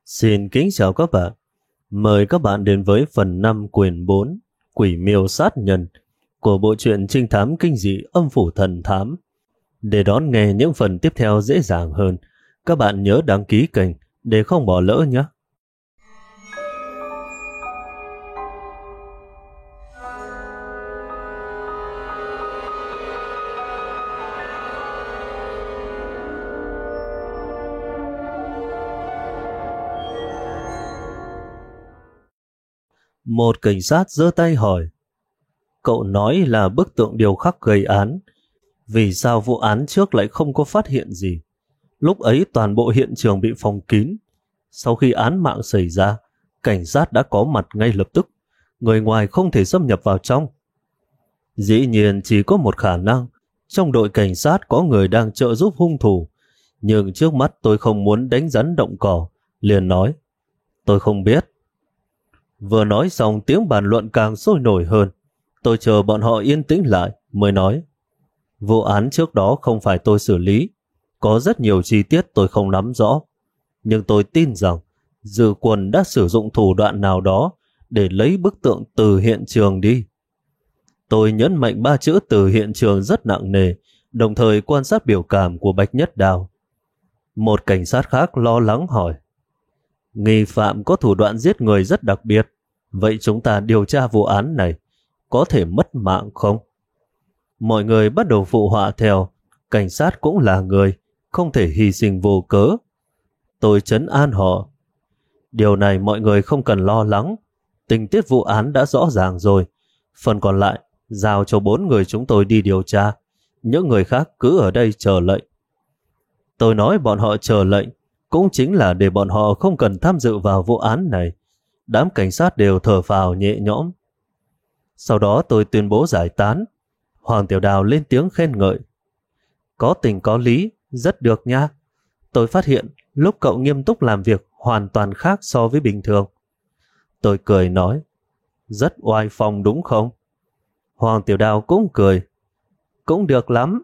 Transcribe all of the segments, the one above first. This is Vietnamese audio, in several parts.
Xin kính chào các bạn. Mời các bạn đến với phần 5 quyển 4 Quỷ miêu sát nhân của bộ truyện trinh thám kinh dị Âm phủ thần thám. Để đón nghe những phần tiếp theo dễ dàng hơn, các bạn nhớ đăng ký kênh để không bỏ lỡ nhé. Một cảnh sát giơ tay hỏi: cậu nói là bức tượng điêu khắc gây án. Vì sao vụ án trước lại không có phát hiện gì? Lúc ấy toàn bộ hiện trường bị phong kín. Sau khi án mạng xảy ra, cảnh sát đã có mặt ngay lập tức. Người ngoài không thể xâm nhập vào trong. Dĩ nhiên chỉ có một khả năng. Trong đội cảnh sát có người đang trợ giúp hung thủ. Nhưng trước mắt tôi không muốn đánh rắn động cỏ. Liền nói: tôi không biết. Vừa nói xong tiếng bàn luận càng sôi nổi hơn. Tôi chờ bọn họ yên tĩnh lại mới nói: vụ án trước đó không phải tôi xử lý. Có rất nhiều chi tiết tôi không nắm rõ. Nhưng tôi tin rằng Dư Quân đã sử dụng thủ đoạn nào đó để lấy bức tượng từ hiện trường đi. Tôi nhấn mạnh 3 chữ từ hiện trường rất nặng nề, đồng thời quan sát biểu cảm của Bạch Nhất Đào. Một cảnh sát khác lo lắng hỏi: nghi phạm có thủ đoạn giết người rất đặc biệt. Vậy chúng ta điều tra vụ án này có thể mất mạng không? Mọi người bắt đầu phụ họa theo. Cảnh sát cũng là người, không thể hy sinh vô cớ. Tôi trấn an họ: điều này mọi người không cần lo lắng. Tình tiết vụ án đã rõ ràng rồi. Phần còn lại giao cho 4 người chúng tôi đi điều tra. Những người khác cứ ở đây chờ lệnh. Tôi nói bọn họ chờ lệnh cũng chính là để bọn họ không cần tham dự vào vụ án này. Đám cảnh sát đều thở phào nhẹ nhõm. Sau đó tôi tuyên bố giải tán. Hoàng Tiểu Đào lên tiếng khen ngợi: có tình có lý, rất được nha. Tôi phát hiện lúc cậu nghiêm túc làm việc hoàn toàn khác so với bình thường. Tôi cười nói: rất oai phong đúng không? Hoàng Tiểu Đào cũng cười: cũng được lắm.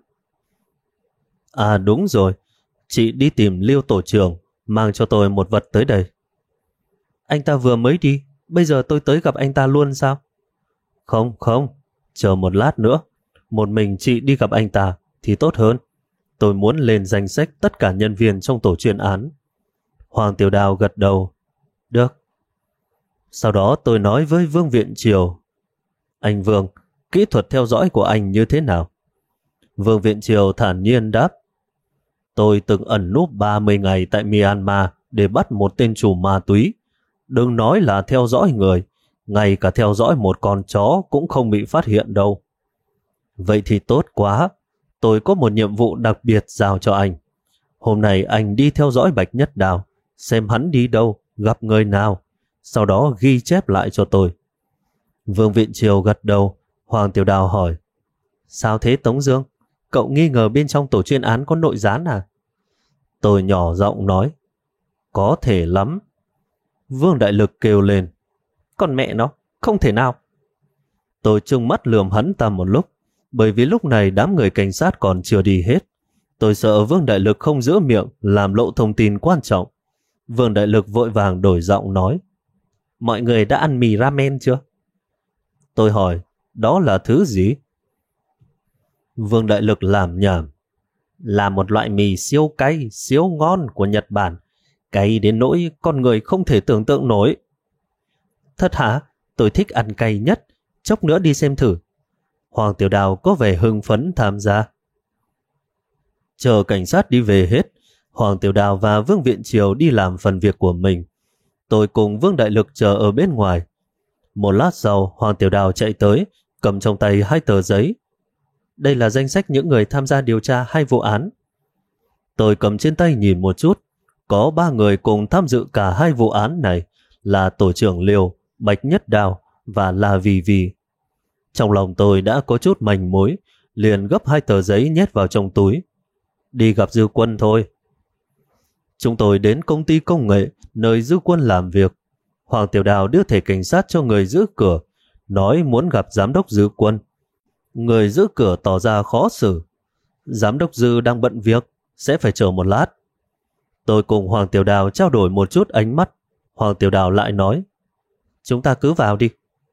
À đúng rồi, chị đi tìm Liêu tổ trưởng, mang cho tôi một vật tới đây. Anh ta vừa mới đi, bây giờ tôi tới gặp anh ta luôn sao? Không, chờ một lát nữa. Một mình chị đi gặp anh ta thì tốt hơn. Tôi muốn lên danh sách tất cả nhân viên trong tổ chuyên án. Hoàng Tiểu Đào gật đầu: được. Sau đó tôi nói với Vương Viện Triều: anh Vương, kỹ thuật theo dõi của anh như thế nào? Vương Viện Triều thản nhiên đáp: tôi từng ẩn núp 30 ngày tại Myanmar để bắt một tên chủ ma túy. Đừng nói là theo dõi người, ngay cả theo dõi một con chó cũng không bị phát hiện đâu. Vậy thì tốt quá. Tôi có một nhiệm vụ đặc biệt giao cho anh. Hôm nay anh đi theo dõi Bạch Nhất Đào, xem hắn đi đâu, gặp người nào, sau đó ghi chép lại cho tôi. Vương Viện Triều gật đầu. Hoàng Tiểu Đào hỏi: sao thế Tống Dương? Cậu nghi ngờ bên trong tổ chuyên án có nội gián à? Tôi nhỏ giọng nói: có thể lắm. Vương Đại Lực kêu lên: còn mẹ nó, không thể nào. Tôi trừng mắt lườm hắn ta một lúc, bởi vì lúc này đám người cảnh sát còn chưa đi hết. Tôi sợ Vương Đại Lực không giữ miệng làm lộ thông tin quan trọng. Vương Đại Lực vội vàng đổi giọng nói: mọi người đã ăn mì ramen chưa? Tôi hỏi: đó là thứ gì? Vương Đại Lực làm nhảm: là một loại mì siêu cay, siêu ngon của Nhật Bản. Cay đến nỗi con người không thể tưởng tượng nổi. Thật hả? Tôi thích ăn cay nhất. Chốc nữa đi xem thử. Hoàng Tiểu Đào có vẻ hưng phấn tham gia. Chờ cảnh sát đi về hết, Hoàng Tiểu Đào và Vương Viện Triều đi làm phần việc của mình. Tôi cùng Vương Đại Lực chờ ở bên ngoài. Một lát sau, Hoàng Tiểu Đào chạy tới, cầm trong tay 2 tờ giấy. Đây là danh sách những người tham gia điều tra 2 vụ án. Tôi cầm trên tay nhìn một chút. Có 3 người cùng tham dự cả 2 vụ án này là tổ trưởng Liêu, Bạch Nhất Đào và La Vì Vì. Trong lòng tôi đã có chút manh mối, liền gấp 2 tờ giấy nhét vào trong túi. Đi gặp Dư Quân thôi. Chúng tôi đến công ty công nghệ nơi Dư Quân làm việc. Hoàng Tiểu Đào đưa thẻ cảnh sát cho người giữ cửa, nói muốn gặp giám đốc Dư Quân. Người giữ cửa tỏ ra khó xử. Giám đốc Dư đang bận việc, sẽ phải chờ một lát. Tôi cùng Hoàng Tiểu Đào trao đổi một chút ánh mắt. Hoàng Tiểu Đào lại nói, chúng ta cứ vào đi.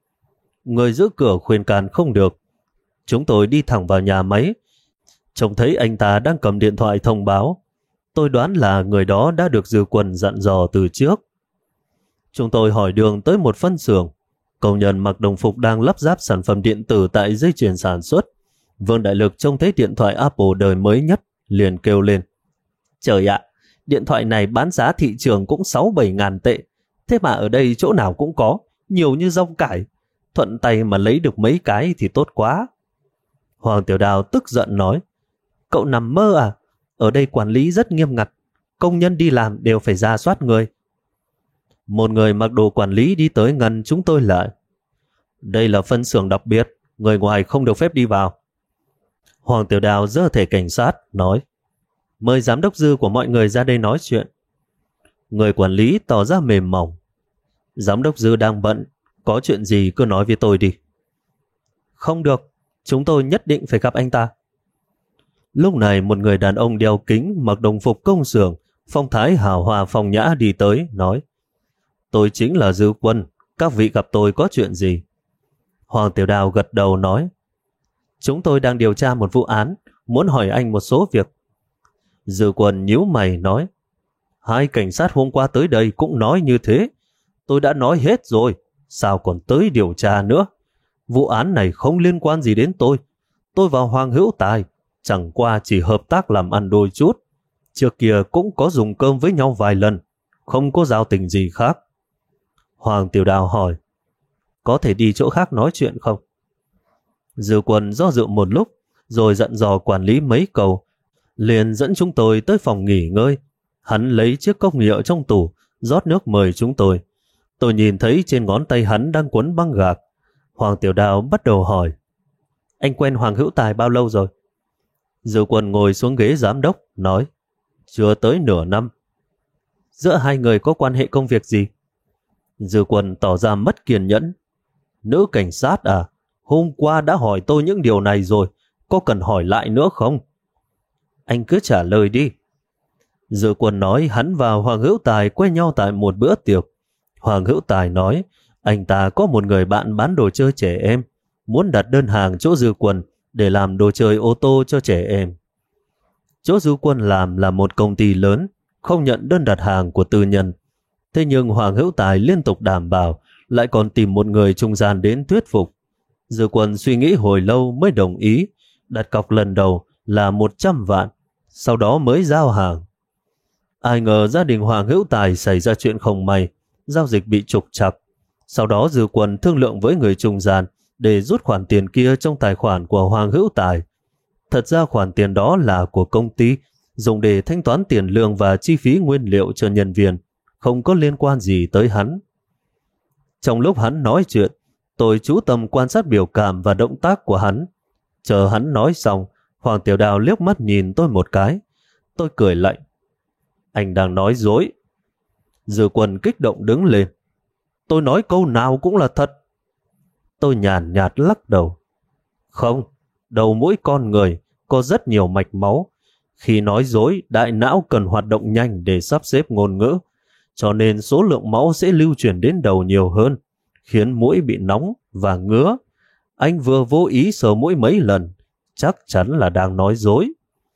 Người giữ cửa khuyên can không được. Chúng tôi đi thẳng vào nhà máy. Trông thấy anh ta đang cầm điện thoại thông báo. Tôi đoán là người đó đã được Dư Quân dặn dò từ trước. Chúng tôi hỏi đường tới một phân xưởng. Công nhân mặc đồng phục đang lắp ráp sản phẩm điện tử tại dây chuyền sản xuất. Vương Đại Lực trông thấy điện thoại Apple đời mới nhất, liền kêu lên. Trời ạ, điện thoại này bán giá thị trường cũng 6-7 ngàn tệ. Thế mà ở đây chỗ nào cũng có, nhiều như rong cải. Thuận tay mà lấy được mấy cái thì tốt quá. Hoàng Tiểu Đào tức giận nói, cậu nằm mơ à? Ở đây quản lý rất nghiêm ngặt. Công nhân đi làm đều phải rà soát người. Một người mặc đồ quản lý đi tới ngăn chúng tôi lại. Đây là phân xưởng đặc biệt, người ngoài không được phép đi vào. Hoàng Tiểu Đào giơ thẻ cảnh sát, nói, mời giám đốc Dư của mọi người ra đây nói chuyện. Người quản lý tỏ ra mềm mỏng. Giám đốc Dư đang bận, có chuyện gì cứ nói với tôi đi. Không được, chúng tôi nhất định phải gặp anh ta. Lúc này một người đàn ông đeo kính mặc đồng phục công xưởng, phong thái hào hòa phong nhã đi tới, nói, tôi chính là Dư Quân, các vị gặp tôi có chuyện gì? Hoàng Tiểu Đào gật đầu nói, chúng tôi đang điều tra một vụ án, muốn hỏi anh một số việc. Dư Quân nhíu mày nói, hai cảnh sát hôm qua tới đây cũng nói như thế. Tôi đã nói hết rồi, sao còn tới điều tra nữa? Vụ án này không liên quan gì đến tôi. Tôi và Hoàng Hữu Tài chẳng qua chỉ hợp tác làm ăn đôi chút. Trước kia cũng có dùng cơm với nhau vài lần, không có giao tình gì khác. Hoàng Tiểu Đào hỏi, có thể đi chỗ khác nói chuyện không? Dư Quân do dự một lúc, rồi dặn dò quản lý mấy câu, liền dẫn chúng tôi tới phòng nghỉ ngơi. Hắn lấy chiếc cốc nhựa trong tủ, rót nước mời chúng tôi. Tôi nhìn thấy trên ngón tay hắn đang quấn băng gạc. Hoàng Tiểu Đào bắt đầu hỏi, anh quen Hoàng Hữu Tài bao lâu rồi? Dư Quân ngồi xuống ghế giám đốc, nói, chưa tới nửa năm. Giữa hai người có quan hệ công việc gì? Dư Quân tỏ ra mất kiên nhẫn. Nữ cảnh sát à? Hôm qua đã hỏi tôi những điều này rồi, có cần hỏi lại nữa không? Anh cứ trả lời đi. Dư Quân nói hắn và Hoàng Hữu Tài quen nhau tại một bữa tiệc. Hoàng Hữu Tài nói anh ta có một người bạn bán đồ chơi trẻ em, muốn đặt đơn hàng chỗ Dư Quân để làm đồ chơi ô tô cho trẻ em. Chỗ Dư Quân làm là một công ty lớn, không nhận đơn đặt hàng của tư nhân. Thế nhưng Hoàng Hữu Tài liên tục đảm bảo, lại còn tìm một người trung gian đến thuyết phục. Dư Quân suy nghĩ hồi lâu mới đồng ý, đặt cọc lần đầu là 100 vạn, sau đó mới giao hàng. Ai ngờ gia đình Hoàng Hữu Tài xảy ra chuyện không may, giao dịch bị trục trặc. Sau đó Dư Quân thương lượng với người trung gian để rút khoản tiền kia trong tài khoản của Hoàng Hữu Tài. Thật ra khoản tiền đó là của công ty, dùng để thanh toán tiền lương và chi phí nguyên liệu cho nhân viên, không có liên quan gì tới hắn. Trong lúc hắn nói chuyện, tôi chú tâm quan sát biểu cảm và động tác của hắn. Chờ hắn nói xong, Hoàng Tiểu Đào liếc mắt nhìn tôi một cái. Tôi cười lạnh. Anh đang nói dối. Dư Quân kích động đứng lên. Tôi nói câu nào cũng là thật. Tôi nhàn nhạt lắc đầu. Không, đầu mỗi con người có rất nhiều mạch máu. Khi nói dối, đại não cần hoạt động nhanh để sắp xếp ngôn ngữ, cho nên số lượng máu sẽ lưu chuyển đến đầu nhiều hơn, khiến mũi bị nóng và ngứa. Anh vừa vô ý sờ mũi mấy lần, chắc chắn là đang nói dối.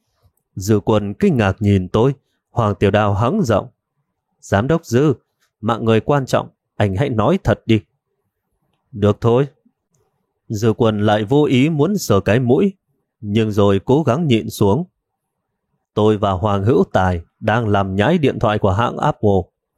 Dư Quân kinh ngạc nhìn tôi. Hoàng Tiểu Đào hắng giọng. Giám đốc Dư, mạng người quan trọng, anh hãy nói thật đi. Được thôi. Dư Quân lại vô ý muốn sờ cái mũi, nhưng rồi cố gắng nhịn xuống. Tôi và Hoàng Hữu Tài đang làm nhái điện thoại của hãng Apple.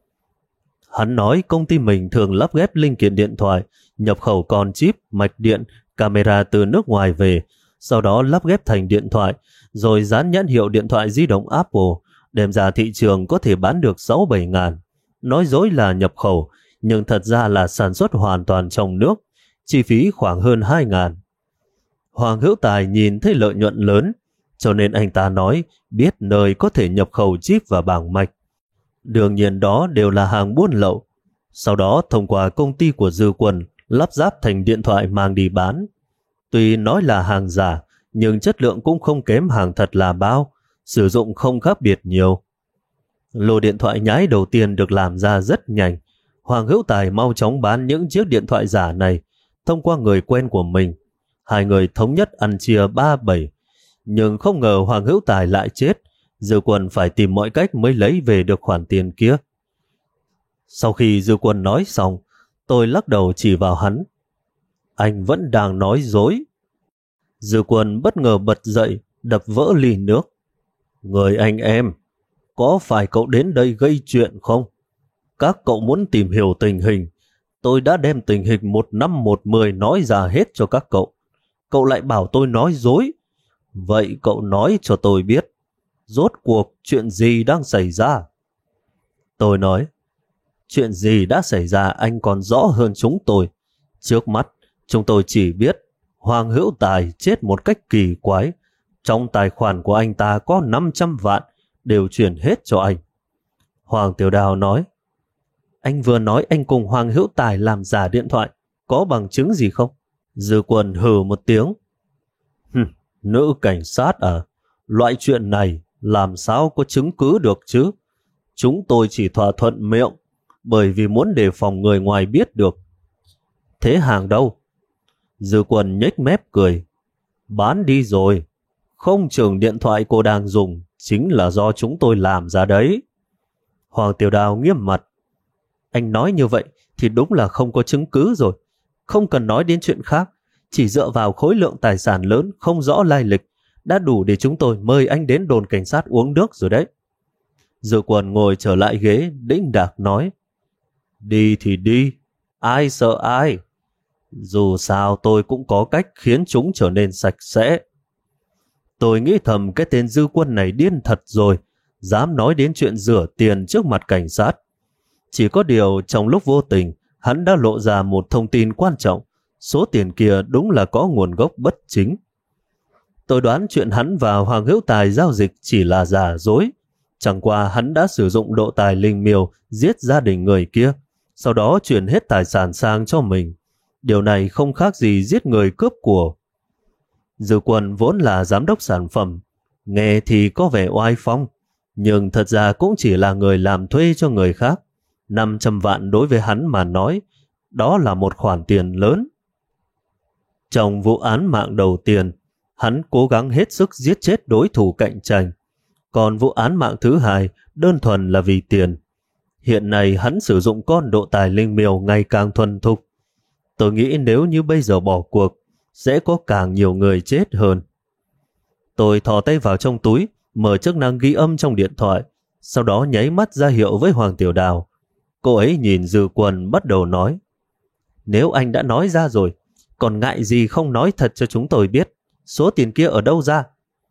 Hắn nói công ty mình thường lắp ghép linh kiện điện thoại, nhập khẩu con chip, mạch điện, camera từ nước ngoài về, sau đó lắp ghép thành điện thoại, rồi dán nhãn hiệu điện thoại di động Apple, đem ra thị trường có thể bán được 6-7 ngàn. Nói dối là nhập khẩu, nhưng thật ra là sản xuất hoàn toàn trong nước, chi phí khoảng hơn 2 ngàn. Hoàng Hữu Tài nhìn thấy lợi nhuận lớn, cho nên anh ta nói biết nơi có thể nhập khẩu chip và bảng mạch. Đương nhiên đó đều là hàng buôn lậu. Sau đó thông qua công ty của Dư Quân lắp ráp thành điện thoại mang đi bán. Tuy nói là hàng giả, nhưng chất lượng cũng không kém hàng thật là bao, sử dụng không khác biệt nhiều. Lô điện thoại nhái đầu tiên được làm ra rất nhanh. Hoàng Hữu Tài mau chóng bán những chiếc điện thoại giả này thông qua người quen của mình. Hai người thống nhất ăn chia 3/7. Nhưng không ngờ Hoàng Hữu Tài lại chết. Dư Quân phải tìm mọi cách mới lấy về được khoản tiền kia. Sau khi Dư Quân nói xong, tôi lắc đầu chỉ vào hắn. Anh vẫn đang nói dối. Dư Quân bất ngờ bật dậy, đập vỡ ly nước. Người anh em, có phải cậu đến đây gây chuyện không? Các cậu muốn tìm hiểu tình hình. Tôi đã đem tình hình 1/10 nói ra hết cho các cậu. Cậu lại bảo tôi nói dối. Vậy cậu nói cho tôi biết, rốt cuộc chuyện gì đang xảy ra? Tôi nói, chuyện gì đã xảy ra anh còn rõ hơn chúng tôi. Trước mắt, chúng tôi chỉ biết Hoàng Hữu Tài chết một cách kỳ quái. Trong tài khoản của anh ta có 500 vạn, đều chuyển hết cho anh. Hoàng Tiểu Đào nói, anh vừa nói anh cùng Hoàng Hữu Tài làm giả điện thoại, có bằng chứng gì không? Dư Quân hừ một tiếng. Nữ cảnh sát à? Loại chuyện này làm sao có chứng cứ được chứ? Chúng tôi chỉ thỏa thuận miệng, bởi vì muốn đề phòng người ngoài biết được. Thế hàng đâu? Dư Quân nhếch mép cười. Bán đi rồi. Không chừng điện thoại cô đang dùng chính là do chúng tôi làm ra đấy. Hoàng Tiểu Đào nghiêm mặt. Anh nói như vậy thì đúng là không có chứng cứ rồi. Không cần nói đến chuyện khác. Chỉ dựa vào khối lượng tài sản lớn không rõ lai lịch đã đủ để chúng tôi mời anh đến đồn cảnh sát uống nước rồi đấy. Dư Quân ngồi trở lại ghế, đĩnh đạc nói. Đi thì đi. Ai sợ ai? Dù sao tôi cũng có cách khiến chúng trở nên sạch sẽ. Tôi nghĩ thầm cái tên Dư Quân này điên thật rồi, dám nói đến chuyện rửa tiền trước mặt cảnh sát. Chỉ có điều trong lúc vô tình, hắn đã lộ ra một thông tin quan trọng. Số tiền kia đúng là có nguồn gốc bất chính. Tôi đoán chuyện hắn và Hoàng Hữu Tài giao dịch chỉ là giả dối. Chẳng qua hắn đã sử dụng độ tài linh miêu giết gia đình người kia, sau đó chuyển hết tài sản sang cho mình. Điều này không khác gì giết người cướp của. Dư Quân vốn là giám đốc sản phẩm, nghe thì có vẻ oai phong, nhưng thật ra cũng chỉ là người làm thuê cho người khác. 500 vạn đối với hắn mà nói, đó là một khoản tiền lớn. Trong vụ án mạng đầu tiên, hắn cố gắng hết sức giết chết đối thủ cạnh tranh. Còn vụ án mạng thứ hai đơn thuần là vì tiền. Hiện nay hắn sử dụng con độ tài linh miêu ngày càng thuần thục. Tôi nghĩ nếu như bây giờ bỏ cuộc, sẽ có càng nhiều người chết hơn. Tôi thò tay vào trong túi, mở chức năng ghi âm trong điện thoại, sau đó nháy mắt ra hiệu với Hoàng Tiểu Đào. Cô ấy nhìn Dư Quân bắt đầu nói. Nếu anh đã nói ra rồi, còn ngại gì không nói thật cho chúng tôi biết, số tiền kia ở đâu ra?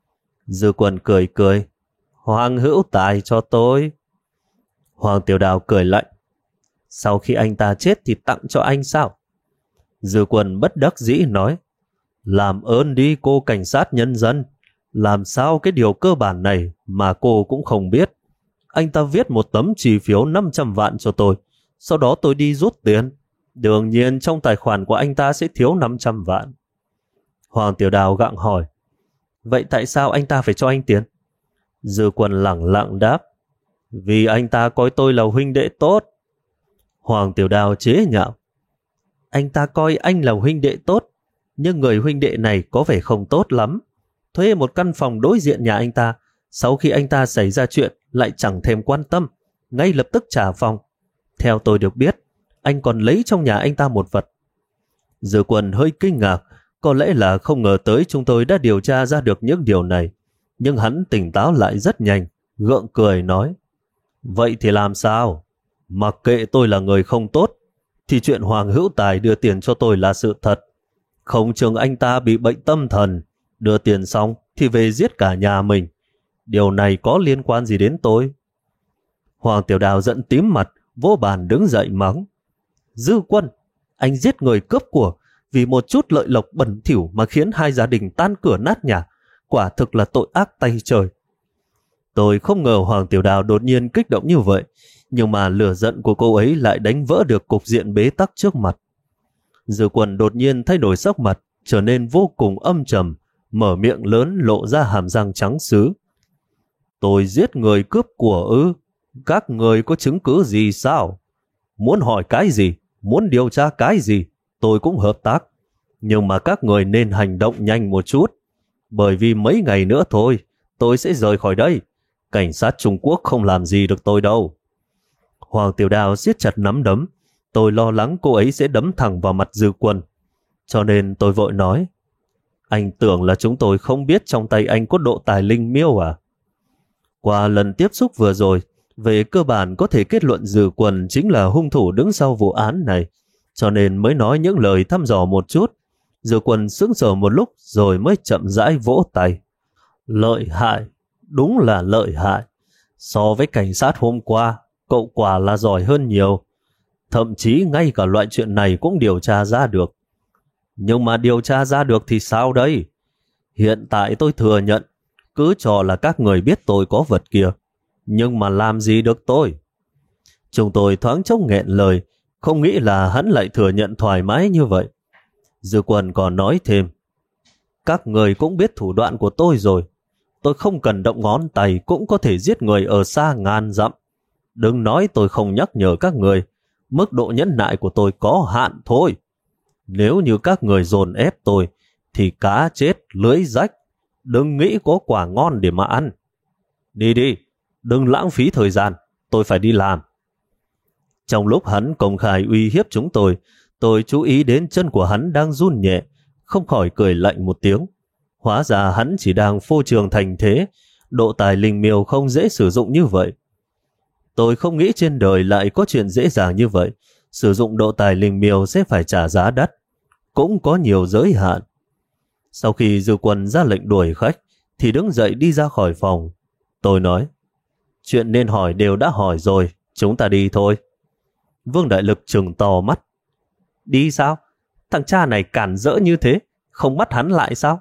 Dư Quân cười cười. Hoàng Hữu Tài cho tôi. Hoàng Tiểu Đào cười lạnh. Sau khi anh ta chết thì tặng cho anh sao? Dư Quân bất đắc dĩ nói. Làm ơn đi cô cảnh sát nhân dân. Làm sao cái điều cơ bản này mà cô cũng không biết? Anh ta viết một tấm chi phiếu 500 vạn cho tôi, sau đó tôi đi rút tiền. Đương nhiên trong tài khoản của anh ta sẽ thiếu 500 vạn. Hoàng Tiểu Đào gặng hỏi. Vậy tại sao anh ta phải cho anh tiền? Dư Quân lẳng lặng đáp. Vì anh ta coi tôi là huynh đệ tốt. Hoàng Tiểu Đào chế nhạo. Anh ta coi anh là huynh đệ tốt, nhưng người huynh đệ này có vẻ không tốt lắm. Thuê một căn phòng đối diện nhà anh ta, sau khi anh ta xảy ra chuyện lại chẳng thèm quan tâm, ngay lập tức trả phòng. Theo tôi được biết, anh còn lấy trong nhà anh ta một vật. Dư Quân hơi kinh ngạc, có lẽ là không ngờ tới chúng tôi đã điều tra ra được những điều này. Nhưng hắn tỉnh táo lại rất nhanh, gượng cười nói. Vậy thì làm sao? Mặc kệ tôi là người không tốt, thì chuyện Hoàng Hữu Tài đưa tiền cho tôi là sự thật. Không chừng anh ta bị bệnh tâm thần, đưa tiền xong thì về giết cả nhà mình. Điều này có liên quan gì đến tôi? Hoàng Tiểu Đào giận tím mặt, vô bàn đứng dậy mắng. Dư Quân, anh giết người cướp của vì một chút lợi lộc bẩn thỉu mà khiến hai gia đình tan cửa nát nhà. Quả thực là tội ác tay trời. Tôi không ngờ Hoàng Tiểu Đào đột nhiên kích động như vậy, nhưng mà lửa giận của cô ấy lại đánh vỡ được cục diện bế tắc trước mặt. Dư Quân đột nhiên thay đổi sắc mặt, trở nên vô cùng âm trầm, mở miệng lớn lộ ra hàm răng trắng sứ. Tôi giết người cướp của ư? Các người có chứng cứ gì sao? Muốn hỏi cái gì, muốn điều tra cái gì, tôi cũng hợp tác. Nhưng mà các người nên hành động nhanh một chút, bởi vì mấy ngày nữa thôi, tôi sẽ rời khỏi đây. Cảnh sát Trung Quốc không làm gì được tôi đâu. Hoàng Tiểu Đào siết chặt nắm đấm. Tôi lo lắng cô ấy sẽ đấm thẳng vào mặt Dư Quân. Cho nên tôi vội nói, anh tưởng là chúng tôi không biết trong tay anh có độ tài linh miêu à? Qua lần tiếp xúc vừa rồi, về cơ bản có thể kết luận Dư Quân chính là hung thủ đứng sau vụ án này, cho nên mới nói những lời thăm dò một chút. Dư Quân sững sờ một lúc rồi mới chậm rãi vỗ tay. Lợi hại, đúng là lợi hại. So với cảnh sát hôm qua, cậu quả là giỏi hơn nhiều. Thậm chí ngay cả loại chuyện này cũng điều tra ra được. Nhưng mà điều tra ra được thì sao đây? Hiện tại tôi thừa nhận, cứ cho là các người biết tôi có vật kia. Nhưng mà làm gì được tôi? Chúng tôi thoáng chốc nghẹn lời, không nghĩ là hắn lại thừa nhận thoải mái như vậy. Dư Quân còn nói thêm, các người cũng biết thủ đoạn của tôi rồi. Tôi không cần động ngón tay cũng có thể giết người ở xa ngàn dặm. Đừng nói tôi không nhắc nhở các người, mức độ nhẫn nại của tôi có hạn thôi. Nếu như các người dồn ép tôi, thì cá chết lưới rách. Đừng nghĩ có quả ngon để mà ăn. Đi đi, đừng lãng phí thời gian, tôi phải đi làm. Trong lúc hắn công khai uy hiếp chúng tôi chú ý đến chân của hắn đang run nhẹ, không khỏi cười lạnh một tiếng. Hóa ra hắn chỉ đang phô trương thành thế, độ tài linh miêu không dễ sử dụng như vậy. Tôi không nghĩ trên đời lại có chuyện dễ dàng như vậy. Sử dụng độ tài linh miêu sẽ phải trả giá đắt, cũng có nhiều giới hạn. Sau khi Dư Quân ra lệnh đuổi khách, thì đứng dậy đi ra khỏi phòng. Tôi nói, chuyện nên hỏi đều đã hỏi rồi, chúng ta đi thôi. Vương Đại Lực trừng to mắt. Đi sao? Thằng cha này cản rỡ như thế, không bắt hắn lại sao?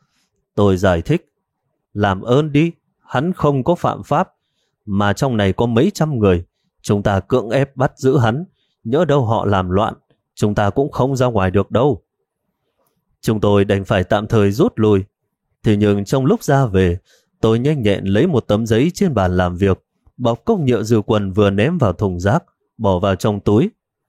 Tôi giải thích, làm ơn đi, hắn không có phạm pháp, mà trong này có mấy trăm người, chúng ta cưỡng ép bắt giữ hắn, nhỡ đâu họ làm loạn, chúng ta cũng không ra ngoài được đâu. Chúng tôi đành phải tạm thời rút lui. Thế nhưng trong lúc ra về, tôi nhanh nhẹn lấy một tấm giấy trên bàn làm việc, bọc cốc nhựa Dư Quân vừa ném vào thùng rác, bỏ vào trong túi.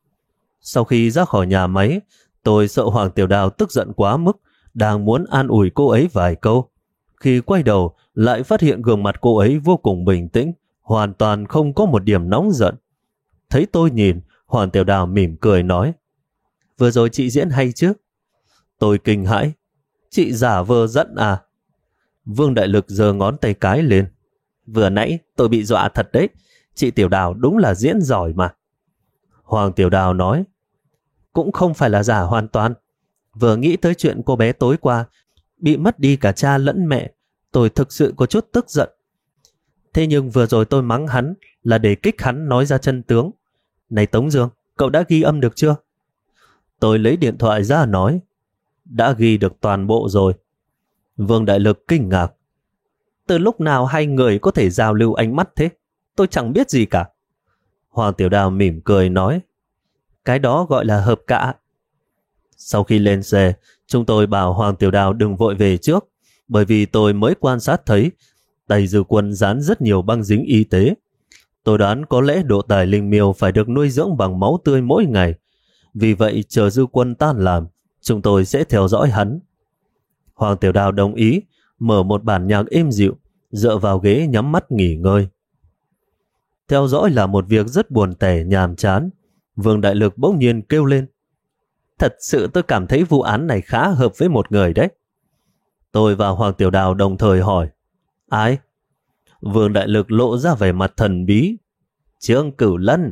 Sau khi ra khỏi nhà máy, tôi sợ Hoàng Tiểu Đào tức giận quá mức, đang muốn an ủi cô ấy vài câu. Khi quay đầu, lại phát hiện gương mặt cô ấy vô cùng bình tĩnh, hoàn toàn không có một điểm nóng giận. Thấy tôi nhìn, Hoàng Tiểu Đào mỉm cười nói, vừa rồi chị diễn hay chứ? Tôi kinh hãi, chị giả vờ giận à? Vương Đại Lực giơ ngón tay cái lên, vừa nãy tôi bị dọa thật đấy, chị Tiểu Đào đúng là diễn giỏi mà. Hoàng Tiểu Đào nói, cũng không phải là giả hoàn toàn. Vừa nghĩ tới chuyện cô bé tối qua bị mất đi cả cha lẫn mẹ, tôi thực sự có chút tức giận. Thế nhưng vừa rồi tôi mắng hắn là để kích hắn nói ra chân tướng. Này Tống Dương, cậu đã ghi âm được chưa? Tôi lấy điện thoại ra nói, đã ghi được toàn bộ rồi. Vương Đại Lực kinh ngạc, từ lúc nào hai người có thể giao lưu ánh mắt thế? Tôi chẳng biết gì cả. Hoàng Tiểu Đào mỉm cười nói, cái đó gọi là hợp cả. Sau khi lên xe, chúng tôi bảo Hoàng Tiểu Đào đừng vội về trước, bởi vì tôi mới quan sát thấy tay Dư Quân dán rất nhiều băng dính y tế. Tôi đoán có lẽ độ tài linh miêu phải được nuôi dưỡng bằng máu tươi mỗi ngày. Vì vậy chờ Dư Quân tan làm, chúng tôi sẽ theo dõi hắn. Hoàng Tiểu Đào đồng ý, mở một bản nhạc êm dịu, dựa vào ghế nhắm mắt nghỉ ngơi. Theo dõi là một việc rất buồn tẻ nhàm chán. Vương Đại Lực bỗng nhiên kêu lên, thật sự tôi cảm thấy vụ án này khá hợp với một người đấy. Tôi và Hoàng Tiểu Đào đồng thời hỏi, ai? Vương Đại Lực lộ ra vẻ mặt thần bí, Trương Cửu Lân.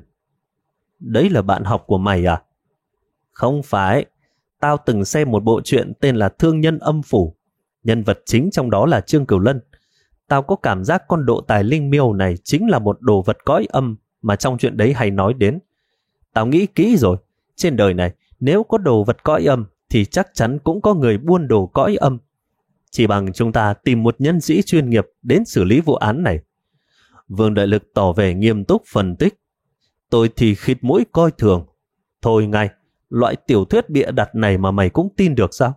Đấy là bạn học của mày à? Không phải, tao từng xem một bộ truyện tên là Thương Nhân Âm Phủ. Nhân vật chính trong đó là Trương Cửu Lân. Tao có cảm giác con độ tài linh miêu này chính là một đồ vật cõi âm mà trong chuyện đấy hay nói đến. Tao nghĩ kỹ rồi, trên đời này nếu có đồ vật cõi âm thì chắc chắn cũng có người buôn đồ cõi âm. Chỉ bằng chúng ta tìm một nhân sĩ chuyên nghiệp đến xử lý vụ án này. Vương Đại Lực tỏ vẻ nghiêm túc phân tích. Tôi thì khịt mũi coi thường. Thôi ngay, loại tiểu thuyết bịa đặt này mà mày cũng tin được sao?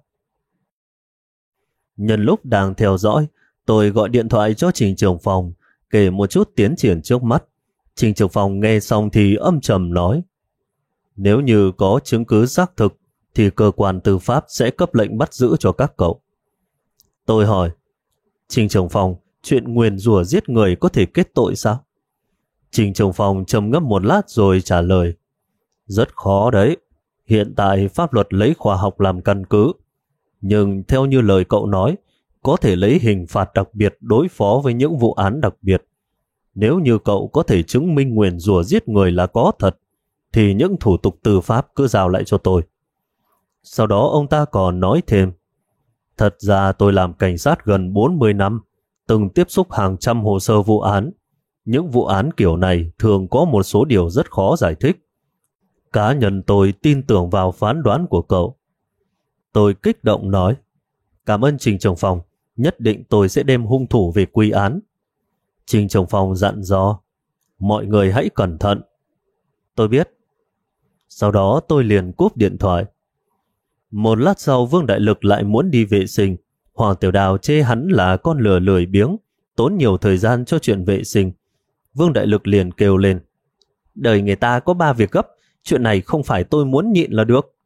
Nhân lúc đang theo dõi, tôi gọi điện thoại cho Trình trưởng phòng, kể một chút tiến triển trước mắt. Trình Trường Phong nghe xong thì âm trầm nói, nếu như có chứng cứ xác thực thì cơ quan tư pháp sẽ cấp lệnh bắt giữ cho các cậu. Tôi hỏi, Trình Trường Phong, chuyện nguyền rủa giết người có thể kết tội sao? Trình Trường Phong trầm ngâm một lát rồi trả lời, rất khó đấy. Hiện tại pháp luật lấy khoa học làm căn cứ, nhưng theo như lời cậu nói, có thể lấy hình phạt đặc biệt đối phó với những vụ án đặc biệt. Nếu như cậu có thể chứng minh nguyền rủa giết người là có thật, thì những thủ tục tư pháp cứ giao lại cho tôi. Sau đó ông ta còn nói thêm, thật ra tôi làm cảnh sát gần 40 năm, từng tiếp xúc hàng trăm hồ sơ vụ án. Những vụ án kiểu này thường có một số điều rất khó giải thích. Cá nhân tôi tin tưởng vào phán đoán của cậu. Tôi kích động nói, cảm ơn Trình Trường Phong, nhất định tôi sẽ đem hung thủ về quy án. Trình Trường Phong dặn dò, mọi người hãy cẩn thận. Tôi biết. Sau đó tôi liền cúp điện thoại. Một lát sau Vương Đại Lực lại muốn đi vệ sinh. Hoàng Tiểu Đào chê hắn là con lừa lười biếng, tốn nhiều thời gian cho chuyện vệ sinh. Vương Đại Lực liền kêu lên, đời người ta có 3 việc gấp, chuyện này không phải tôi muốn nhịn là được.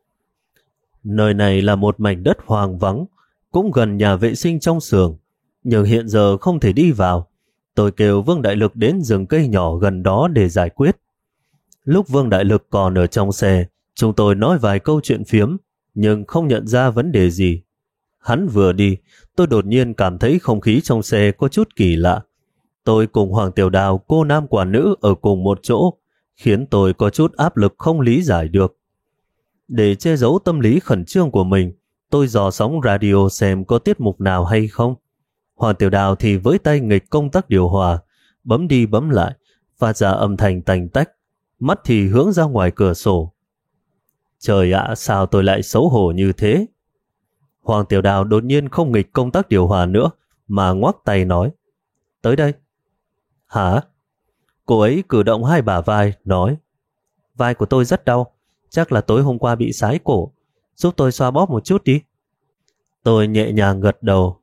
Nơi này là một mảnh đất hoang vắng, cũng gần nhà vệ sinh trong xưởng, nhưng hiện giờ không thể đi vào. Tôi kêu Vương Đại Lực đến rừng cây nhỏ gần đó để giải quyết. Lúc Vương Đại Lực còn ở trong xe, chúng tôi nói vài câu chuyện phiếm, nhưng không nhận ra vấn đề gì. Hắn vừa đi, tôi đột nhiên cảm thấy không khí trong xe có chút kỳ lạ. Tôi cùng Hoàng Tiểu Đào, cô nam quả nữ ở cùng một chỗ, khiến tôi có chút áp lực không lý giải được. Để che giấu tâm lý khẩn trương của mình, tôi dò sóng radio xem có tiết mục nào hay không. Hoàng Tiểu Đào thì với tay nghịch công tắc điều hòa, bấm đi bấm lại, phát ra âm thanh tành tách, mắt thì hướng ra ngoài cửa sổ. Trời ạ, sao tôi lại xấu hổ như thế? Hoàng Tiểu Đào đột nhiên không nghịch công tắc điều hòa nữa, mà ngoắc tay nói, tới đây. Hả? Cô ấy cử động hai bả vai, nói, vai của tôi rất đau, chắc là tối hôm qua bị sái cổ, giúp tôi xoa bóp một chút đi. Tôi nhẹ nhàng gật đầu.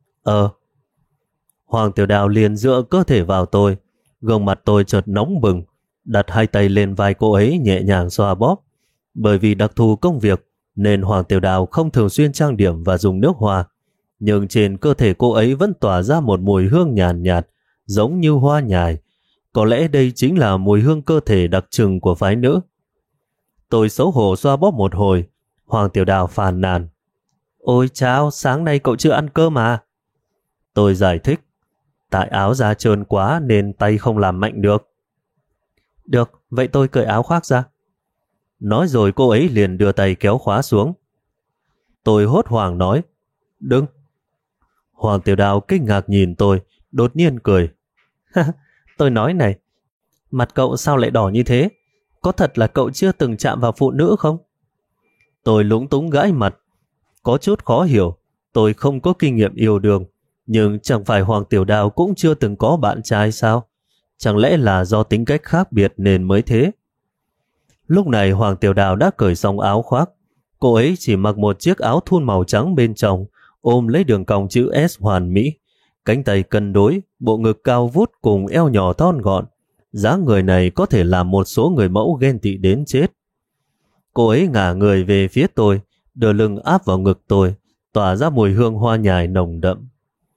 Hoàng Tiểu Đào liền dựa cơ thể vào tôi, gương mặt tôi chợt nóng bừng, đặt hai tay lên vai cô ấy nhẹ nhàng xoa bóp. Bởi vì đặc thù công việc nên Hoàng Tiểu Đào không thường xuyên trang điểm và dùng nước hoa, nhưng trên cơ thể cô ấy vẫn tỏa ra một mùi hương nhàn nhạt, giống như hoa nhài. Có lẽ đây chính là mùi hương cơ thể đặc trưng của phái nữ. Tôi xấu hổ xoa bóp một hồi. Hoàng Tiểu Đào phàn nàn, ôi chao, sáng nay cậu chưa ăn cơm à? Tôi giải thích, tại áo da trơn quá nên tay không làm mạnh được. Được, vậy tôi cởi áo khoác ra. Nói rồi cô ấy liền đưa tay kéo khóa xuống. Tôi hốt hoảng nói, đừng. Hoàng Tiểu Đào kinh ngạc nhìn tôi, đột nhiên cười. Tôi nói này, mặt cậu sao lại đỏ như thế? Có thật là cậu chưa từng chạm vào phụ nữ không? Tôi lúng túng gãi mặt, có chút khó hiểu. Tôi không có kinh nghiệm yêu đương, nhưng chẳng phải Hoàng Tiểu Đào cũng chưa từng có bạn trai sao? Chẳng lẽ là do tính cách khác biệt nên mới thế? Lúc này Hoàng Tiểu Đào đã cởi xong áo khoác. Cô ấy chỉ mặc một chiếc áo thun màu trắng bên trong, ôm lấy đường cong chữ S hoàn mỹ. Cánh tay cân đối, bộ ngực cao vút cùng eo nhỏ thon gọn. Dáng người này có thể làm một số người mẫu ghen tị đến chết. Cô ấy ngả người về phía tôi, đưa lưng áp vào ngực tôi, tỏa ra mùi hương hoa nhài nồng đậm.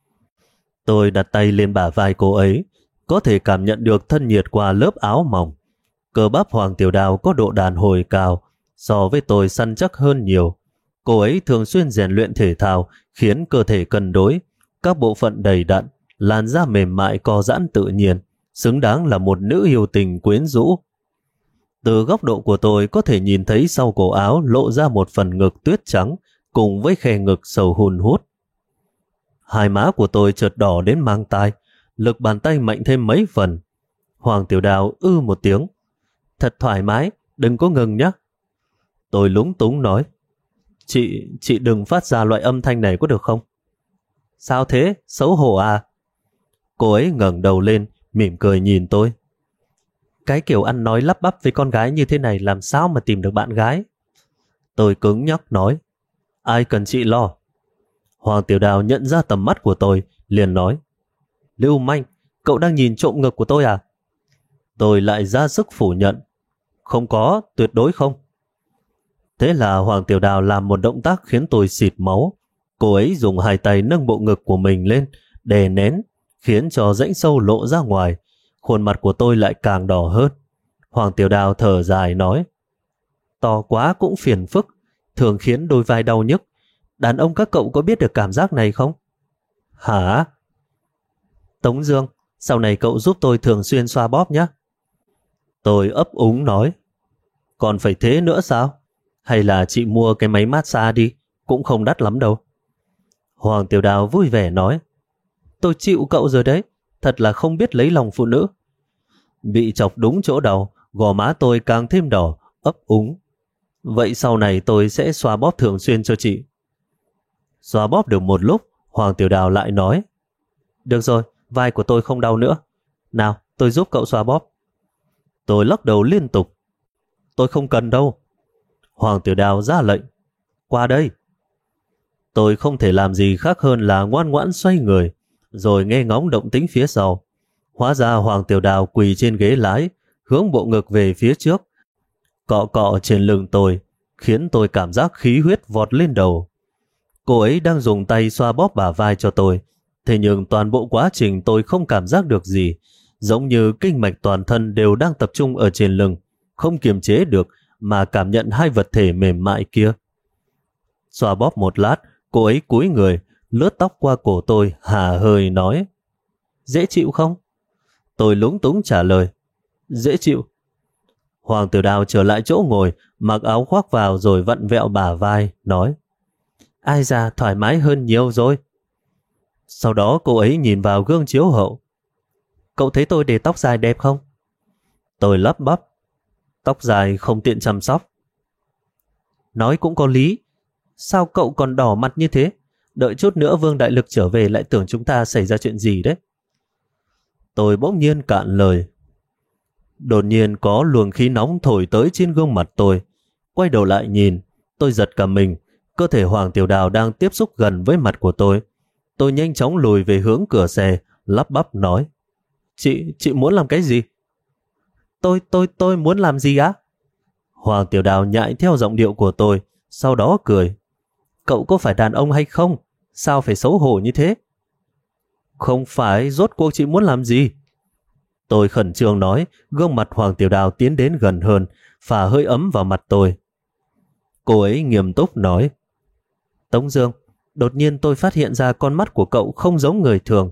Tôi đặt tay lên bả vai cô ấy, có thể cảm nhận được thân nhiệt qua lớp áo mỏng. Cơ bắp Hoàng Tiểu Đào có độ đàn hồi cao, so với tôi săn chắc hơn nhiều. Cô ấy thường xuyên rèn luyện thể thao, khiến cơ thể cân đối, các bộ phận đầy đặn, làn da mềm mại co giãn tự nhiên, xứng đáng là một nữ yêu tình quyến rũ. Từ góc độ của tôi có thể nhìn thấy sau cổ áo lộ ra một phần ngực tuyết trắng cùng với khe ngực sầu hun hút. Hai má của tôi chợt đỏ đến mang tai, lực bàn tay mạnh thêm mấy phần. Hoàng Tiểu Đào một tiếng. Thật thoải mái, đừng có ngừng nhé. Tôi lúng túng nói, chị đừng phát ra loại âm thanh này có được không? Sao thế, xấu hổ à? Cô ấy ngẩng đầu lên, mỉm cười nhìn tôi. Cái kiểu ăn nói lắp bắp với con gái như thế này làm sao mà tìm được bạn gái? Tôi cứng nhắc nói, ai cần chị lo. Hoàng Tiểu Đào nhận ra tầm mắt của tôi, liền nói, lưu manh, cậu đang nhìn trộm ngực của tôi à? Tôi lại ra sức phủ nhận. Không có, tuyệt đối không. Thế là Hoàng Tiểu Đào làm một động tác khiến tôi xịt máu. Cô ấy dùng hai tay nâng bộ ngực của mình lên, đè nén, khiến cho rãnh sâu lộ ra ngoài. Khuôn mặt của tôi lại càng đỏ hơn. Hoàng Tiểu Đào thở dài nói, to quá cũng phiền phức, thường khiến đôi vai đau nhức. Đàn ông các cậu có biết được cảm giác này không? Hả? Tống Dương, sau này cậu giúp tôi thường xuyên xoa bóp nhé. Tôi ấp úng nói, còn phải thế nữa sao? Hay là chị mua cái máy massage đi, cũng không đắt lắm đâu. Hoàng Tiểu Đào vui vẻ nói, tôi chịu cậu rồi đấy, thật là không biết lấy lòng phụ nữ. Bị chọc đúng chỗ đầu, gò má tôi càng thêm đỏ, ấp úng. Vậy sau này tôi sẽ xoa bóp thường xuyên cho chị. Xoa bóp được một lúc, Hoàng Tiểu Đào lại nói, được rồi, vai của tôi không đau nữa. Nào, tôi giúp cậu xoa bóp. Tôi lắc đầu liên tục. Tôi không cần đâu. Hoàng Tiểu Đào ra lệnh, qua đây. Tôi không thể làm gì khác hơn là ngoan ngoãn xoay người, rồi nghe ngóng động tĩnh phía sau. Hóa ra Hoàng Tiểu Đào quỳ trên ghế lái, hướng bộ ngực về phía trước, cọ cọ trên lưng tôi, khiến tôi cảm giác khí huyết vọt lên đầu. Cô ấy đang dùng tay xoa bóp bả vai cho tôi, thế nhưng toàn bộ quá trình tôi không cảm giác được gì, giống như kinh mạch toàn thân đều đang tập trung ở trên lưng, không kiềm chế được mà cảm nhận hai vật thể mềm mại kia. Xoa bóp một lát, cô ấy cúi người, lướt tóc qua cổ tôi, hà hơi nói, dễ chịu không? Tôi lúng túng trả lời, dễ chịu. Hoàng Tiểu Đào trở lại chỗ ngồi, mặc áo khoác vào rồi vặn vẹo bả vai, nói, ai da, thoải mái hơn nhiều rồi. Sau đó cô ấy nhìn vào gương chiếu hậu. Cậu thấy tôi để tóc dài đẹp không? Tôi lắp bắp, tóc dài không tiện chăm sóc. Nói cũng có lý. Sao cậu còn đỏ mặt như thế? Đợi chút nữa Vương Đại Lực trở về lại tưởng chúng ta xảy ra chuyện gì đấy. Tôi bỗng nhiên cạn lời. Đột nhiên có luồng khí nóng thổi tới trên gương mặt tôi. Quay đầu lại nhìn, tôi giật cả mình. Cơ thể Hoàng Tiểu Đào đang tiếp xúc gần với mặt của tôi. Tôi nhanh chóng lùi về hướng cửa xe, lắp bắp nói, Chị muốn làm cái gì? Tôi muốn làm gì á? Hoàng Tiểu Đào nhại theo giọng điệu của tôi, sau đó cười. Cậu có phải đàn ông hay không? Sao phải xấu hổ như thế? Không phải, rốt cuộc chị muốn làm gì? Tôi khẩn trương nói, gương mặt Hoàng Tiểu Đào tiến đến gần hơn, phả hơi ấm vào mặt tôi. Cô ấy nghiêm túc nói, Tống Dương, đột nhiên tôi phát hiện ra con mắt của cậu không giống người thường.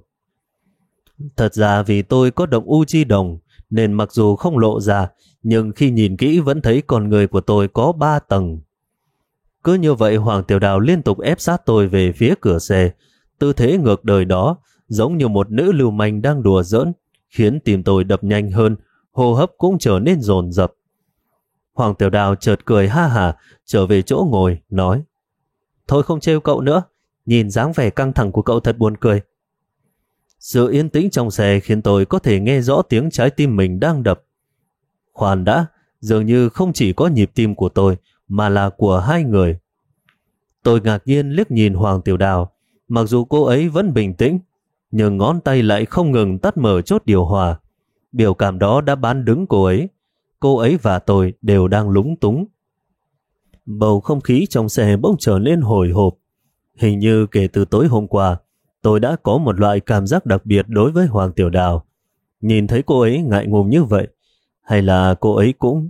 Thật ra vì tôi có động u chi đồng, nên mặc dù không lộ ra, nhưng khi nhìn kỹ vẫn thấy con người của tôi có 3 tầng. Cứ như vậy Hoàng Tiểu Đào liên tục ép sát tôi về phía cửa xe, tư thế ngược đời đó, giống như một nữ lưu manh đang đùa giỡn, khiến tim tôi đập nhanh hơn, hô hấp cũng trở nên dồn dập. Hoàng Tiểu Đào chợt cười ha hả, trở về chỗ ngồi, nói, thôi không trêu cậu nữa, nhìn dáng vẻ căng thẳng của cậu thật buồn cười. Sự yên tĩnh trong xe khiến tôi có thể nghe rõ tiếng trái tim mình đang đập. Khoan đã, dường như không chỉ có nhịp tim của tôi, mà là của hai người. Tôi ngạc nhiên liếc nhìn Hoàng Tiểu Đào, mặc dù cô ấy vẫn bình tĩnh, nhưng ngón tay lại không ngừng tắt mở chốt điều hòa. Biểu cảm đó đã bán đứng cô ấy. Cô ấy và tôi đều đang lúng túng. Bầu không khí trong xe bỗng trở nên hồi hộp. Hình như kể từ tối hôm qua, tôi đã có một loại cảm giác đặc biệt đối với Hoàng Tiểu Đào. Nhìn thấy cô ấy ngại ngùng như vậy, hay là cô ấy cũng...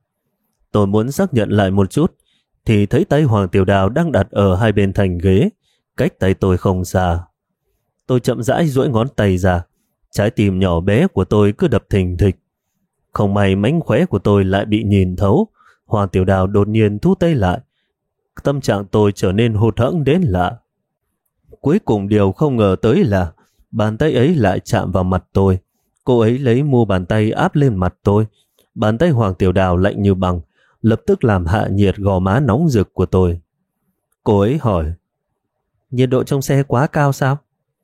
Tôi muốn xác nhận lại một chút, thì thấy tay Hoàng Tiểu Đào đang đặt ở hai bên thành ghế, cách tay tôi không xa. Tôi chậm rãi duỗi ngón tay ra, trái tim nhỏ bé của tôi cứ đập thình thịch. Không may mánh khóe của tôi lại bị nhìn thấu, Hoàng Tiểu Đào đột nhiên thu tay lại. Tâm trạng tôi trở nên hụt hẫng đến lạ. Cuối cùng điều không ngờ tới là bàn tay ấy lại chạm vào mặt tôi. Cô ấy lấy mu bàn tay áp lên mặt tôi. Bàn tay Hoàng Tiểu Đào lạnh như băng, lập tức làm hạ nhiệt gò má nóng rực của tôi. Cô ấy hỏi, nhiệt độ trong xe quá cao sao?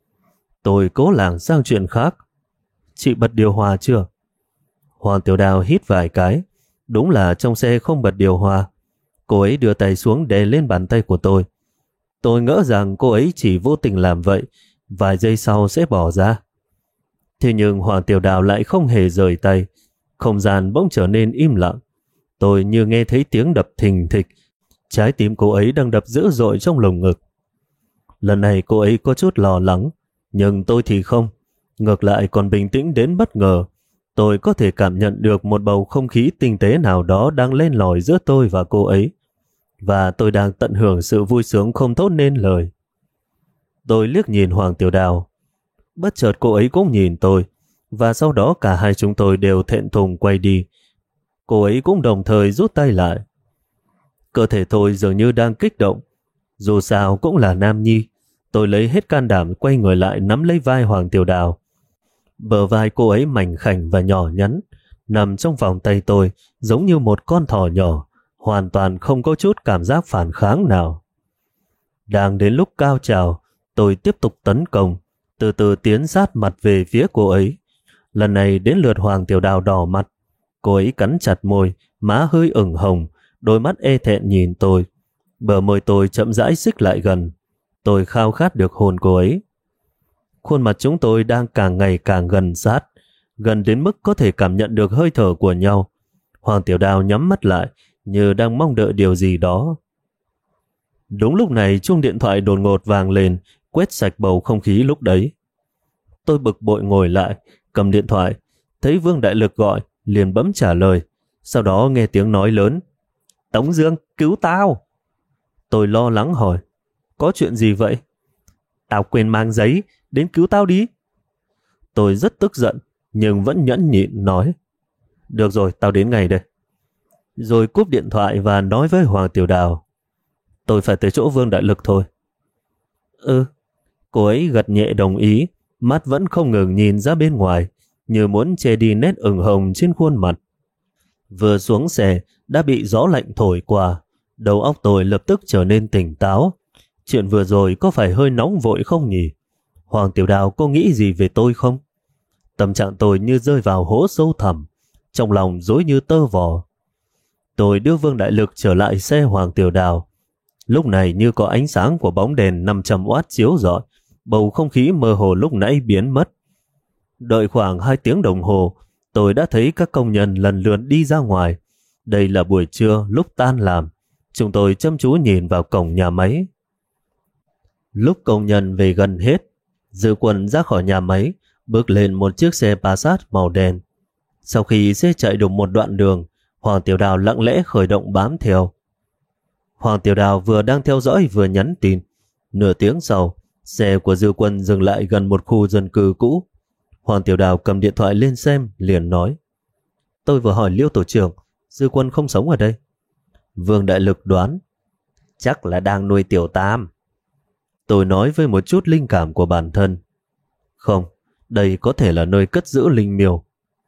Tôi cố lảng sang chuyện khác. Chị bật điều hòa chưa? Hoàng Tiểu Đào hít vài cái. Đúng là trong xe không bật điều hòa. Cô ấy đưa tay xuống đè lên bàn tay của tôi. Tôi ngỡ rằng cô ấy chỉ vô tình làm vậy, vài giây sau sẽ bỏ ra. Thế nhưng Hoàng Tiểu Đào lại không hề rời tay. Không gian bỗng trở nên im lặng. Tôi như nghe thấy tiếng đập thình thịch. Trái tim cô ấy đang đập dữ dội trong lồng ngực. Lần này cô ấy có chút lo lắng, nhưng tôi thì không. Ngược lại còn bình tĩnh đến bất ngờ. Tôi có thể cảm nhận được một bầu không khí tinh tế nào đó đang lên lỏi giữa tôi và cô ấy. Và tôi đang tận hưởng sự vui sướng không thốt nên lời. Tôi liếc nhìn Hoàng Tiểu Đào. Bất chợt cô ấy cũng nhìn tôi, và sau đó cả hai chúng tôi đều thẹn thùng quay đi. Cô ấy cũng đồng thời rút tay lại. Cơ thể tôi dường như đang kích động. Dù sao cũng là nam nhi. Tôi lấy hết can đảm quay người lại nắm lấy vai Hoàng Tiểu Đào. Bờ vai cô ấy mảnh khảnh và nhỏ nhắn, nằm trong vòng tay tôi giống như một con thỏ nhỏ, hoàn toàn không có chút cảm giác phản kháng nào. Đang đến lúc cao trào, tôi tiếp tục tấn công, từ từ tiến sát mặt về phía cô ấy. Lần này đến lượt Hoàng Tiểu Đào đỏ mặt. Cô ấy cắn chặt môi, má hơi ửng hồng, đôi mắt e thẹn nhìn tôi. Bờ môi tôi chậm rãi xích lại gần. Tôi khao khát được hôn cô ấy. Khuôn mặt chúng tôi đang càng ngày càng gần sát, gần đến mức có thể cảm nhận được hơi thở của nhau. Hoàng Tiểu Đào nhắm mắt lại, như đang mong đợi điều gì đó. Đúng lúc này chuông điện thoại đột ngột vang lên, quét sạch bầu không khí lúc đấy. Tôi bực bội ngồi lại, cầm điện thoại, thấy Vương Đại Lực gọi, liền bấm trả lời. Sau đó nghe tiếng nói lớn: Tống Dương, cứu tao! Tôi lo lắng hỏi: Có chuyện gì vậy? Tao quên mang giấy, đến cứu tao đi. Tôi rất tức giận, nhưng vẫn nhẫn nhịn nói: Được rồi, tao đến ngay đây. Rồi cúp điện thoại và nói với Hoàng Tiểu Đào: Tôi phải tới chỗ Vương Đại Lực thôi. Cô ấy gật nhẹ đồng ý, mắt vẫn không ngừng nhìn ra bên ngoài, như muốn che đi nét ửng hồng trên khuôn mặt. Vừa xuống xe, đã bị gió lạnh thổi qua. Đầu óc tôi lập tức trở nên tỉnh táo. Chuyện vừa rồi có phải hơi nóng vội không nhỉ? Hoàng Tiểu Đào có nghĩ gì về tôi không? Tâm trạng tôi như rơi vào hố sâu thẳm, trong lòng rối như tơ vò. Tôi đưa Vương Đại Lực trở lại xe Hoàng Tiểu Đào. Lúc này như có ánh sáng của bóng đèn 500W chiếu rọi, bầu không khí mơ hồ lúc nãy biến mất. Đợi khoảng 2 tiếng đồng hồ, tôi đã thấy các công nhân lần lượt đi ra ngoài. Đây là buổi trưa lúc tan làm. Chúng tôi chăm chú nhìn vào cổng nhà máy. Lúc công nhân về gần hết, Dư Quân ra khỏi nhà máy, bước lên một chiếc xe Passat màu đen. Sau khi xe chạy được một đoạn đường, Hoàng Tiểu Đào lặng lẽ khởi động bám theo. Hoàng Tiểu Đào vừa đang theo dõi vừa nhắn tin. Nửa tiếng sau, xe của Dư Quân dừng lại gần một khu dân cư cũ. Hoàng Tiểu Đào cầm điện thoại lên xem, liền nói: Tôi vừa hỏi Liêu tổ trưởng, Dư Quân không sống ở đây. Vương Đại Lực đoán: Chắc là đang nuôi Tiểu Tam. Tôi nói với một chút linh cảm của bản thân: Không, đây có thể là nơi cất giữ linh miêu.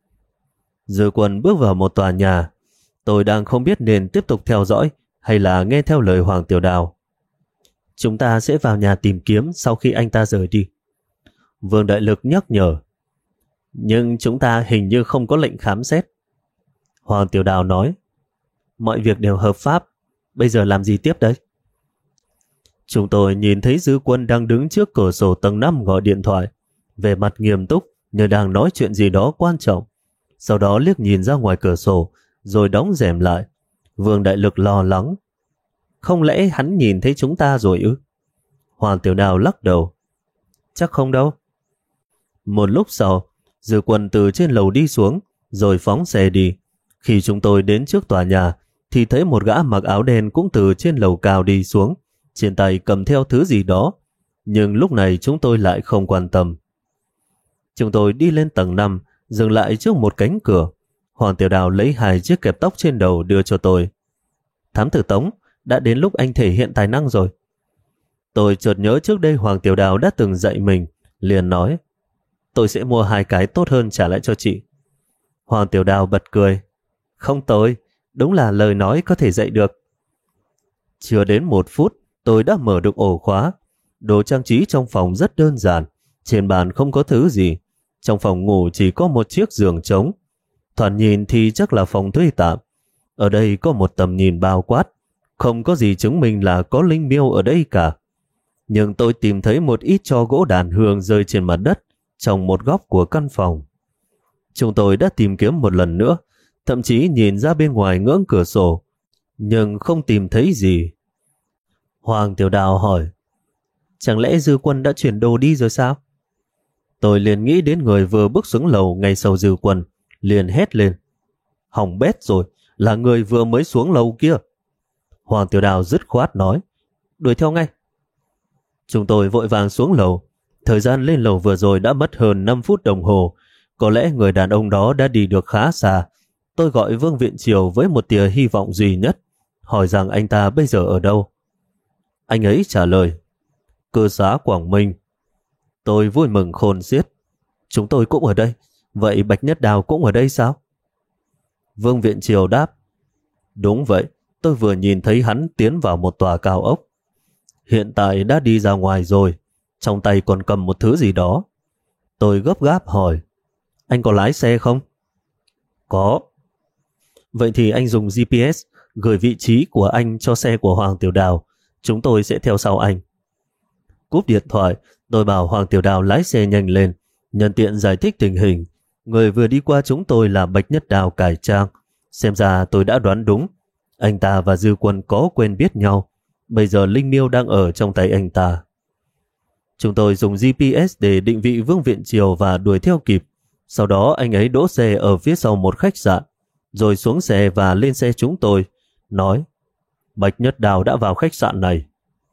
Dư Quân bước vào một tòa nhà. Tôi đang không biết nên tiếp tục theo dõi hay là nghe theo lời Hoàng Tiểu Đào. Chúng ta sẽ vào nhà tìm kiếm sau khi anh ta rời đi. Vương Đại Lực nhắc nhở. Nhưng chúng ta hình như không có lệnh khám xét. Hoàng Tiểu Đào nói: Mọi việc đều hợp pháp. Bây giờ làm gì tiếp đấy? Chúng tôi nhìn thấy Dư Quân đang đứng trước cửa sổ tầng 5 gọi điện thoại, về mặt nghiêm túc như đang nói chuyện gì đó quan trọng. Sau đó liếc nhìn ra ngoài cửa sổ, rồi đóng rèm lại. Vương Đại Lực lo lắng: Không lẽ hắn nhìn thấy chúng ta rồi ư? Hoàng Tiểu Đào lắc đầu: Chắc không đâu. Một lúc sau, Dư Quân từ trên lầu đi xuống, rồi phóng xe đi. Khi chúng tôi đến trước tòa nhà, thì thấy một gã mặc áo đen cũng từ trên lầu cao đi xuống, trên tay cầm theo thứ gì đó. Nhưng lúc này chúng tôi lại không quan tâm. Chúng tôi đi lên tầng 5, dừng lại trước một cánh cửa. Hoàng Tiểu Đào lấy 2 chiếc kẹp tóc trên đầu đưa cho tôi. Thám tử Tống, đã đến lúc anh thể hiện tài năng rồi. Tôi chợt nhớ trước đây Hoàng Tiểu Đào đã từng dạy mình, liền nói: Tôi sẽ mua 2 cái tốt hơn trả lại cho chị. Hoàng Tiểu Đào bật cười: Không tồi, đúng là lời nói có thể dạy được. Chưa đến 1 phút, tôi đã mở được ổ khóa. Đồ trang trí trong phòng rất đơn giản, trên bàn không có thứ gì. Trong phòng ngủ chỉ có một chiếc giường trống. Thoạt nhìn thì chắc là phòng thuê tạm. Ở đây có một tầm nhìn bao quát, không có gì chứng minh là có linh miêu ở đây cả. Nhưng tôi tìm thấy một ít tro gỗ đàn hương rơi trên mặt đất trong một góc của căn phòng. Chúng tôi đã tìm kiếm một lần nữa, thậm chí nhìn ra bên ngoài ngưỡng cửa sổ, nhưng không tìm thấy gì. Hoàng Tiểu Đào hỏi, chẳng lẽ Dư Quân đã chuyển đồ đi rồi sao? Tôi liền nghĩ đến người vừa bước xuống lầu ngay sau Dư Quân, liền hét lên, hỏng bét rồi, là người vừa mới xuống lầu kia. Hoàng Tiểu Đào dứt khoát nói, đuổi theo ngay. Chúng tôi vội vàng xuống lầu. Thời gian lên lầu vừa rồi đã mất hơn 5 phút đồng hồ. Có lẽ người đàn ông đó đã đi được khá xa. Tôi gọi Vương Viện Triều với một tia hy vọng duy nhất, hỏi rằng anh ta bây giờ ở đâu. Anh ấy trả lời, cư xá Quảng Minh. Tôi vui mừng khôn xiết. Chúng tôi cũng ở đây. Vậy Bạch Nhất Đào cũng ở đây sao? Vương Viện Triều đáp, đúng vậy, tôi vừa nhìn thấy hắn tiến vào một tòa cao ốc. Hiện tại đã đi ra ngoài rồi, trong tay còn cầm một thứ gì đó. Tôi gấp gáp hỏi, anh có lái xe không? Có. Vậy thì anh dùng GPS gửi vị trí của anh cho xe của Hoàng Tiểu Đào. Chúng tôi sẽ theo sau anh. Cúp điện thoại, tôi bảo Hoàng Tiểu Đào lái xe nhanh lên, nhân tiện giải thích tình hình. Người vừa đi qua chúng tôi là Bạch Nhất Đào cải trang. Xem ra tôi đã đoán đúng. Anh ta và Dư Quân có quen biết nhau. Bây giờ Linh Miêu đang ở trong tay anh ta. Chúng tôi dùng GPS để định vị Vương Viện Triều và đuổi theo kịp. Sau đó anh ấy đỗ xe ở phía sau một khách sạn, rồi xuống xe và lên xe chúng tôi, nói, Bạch Nhất Đào đã vào khách sạn này.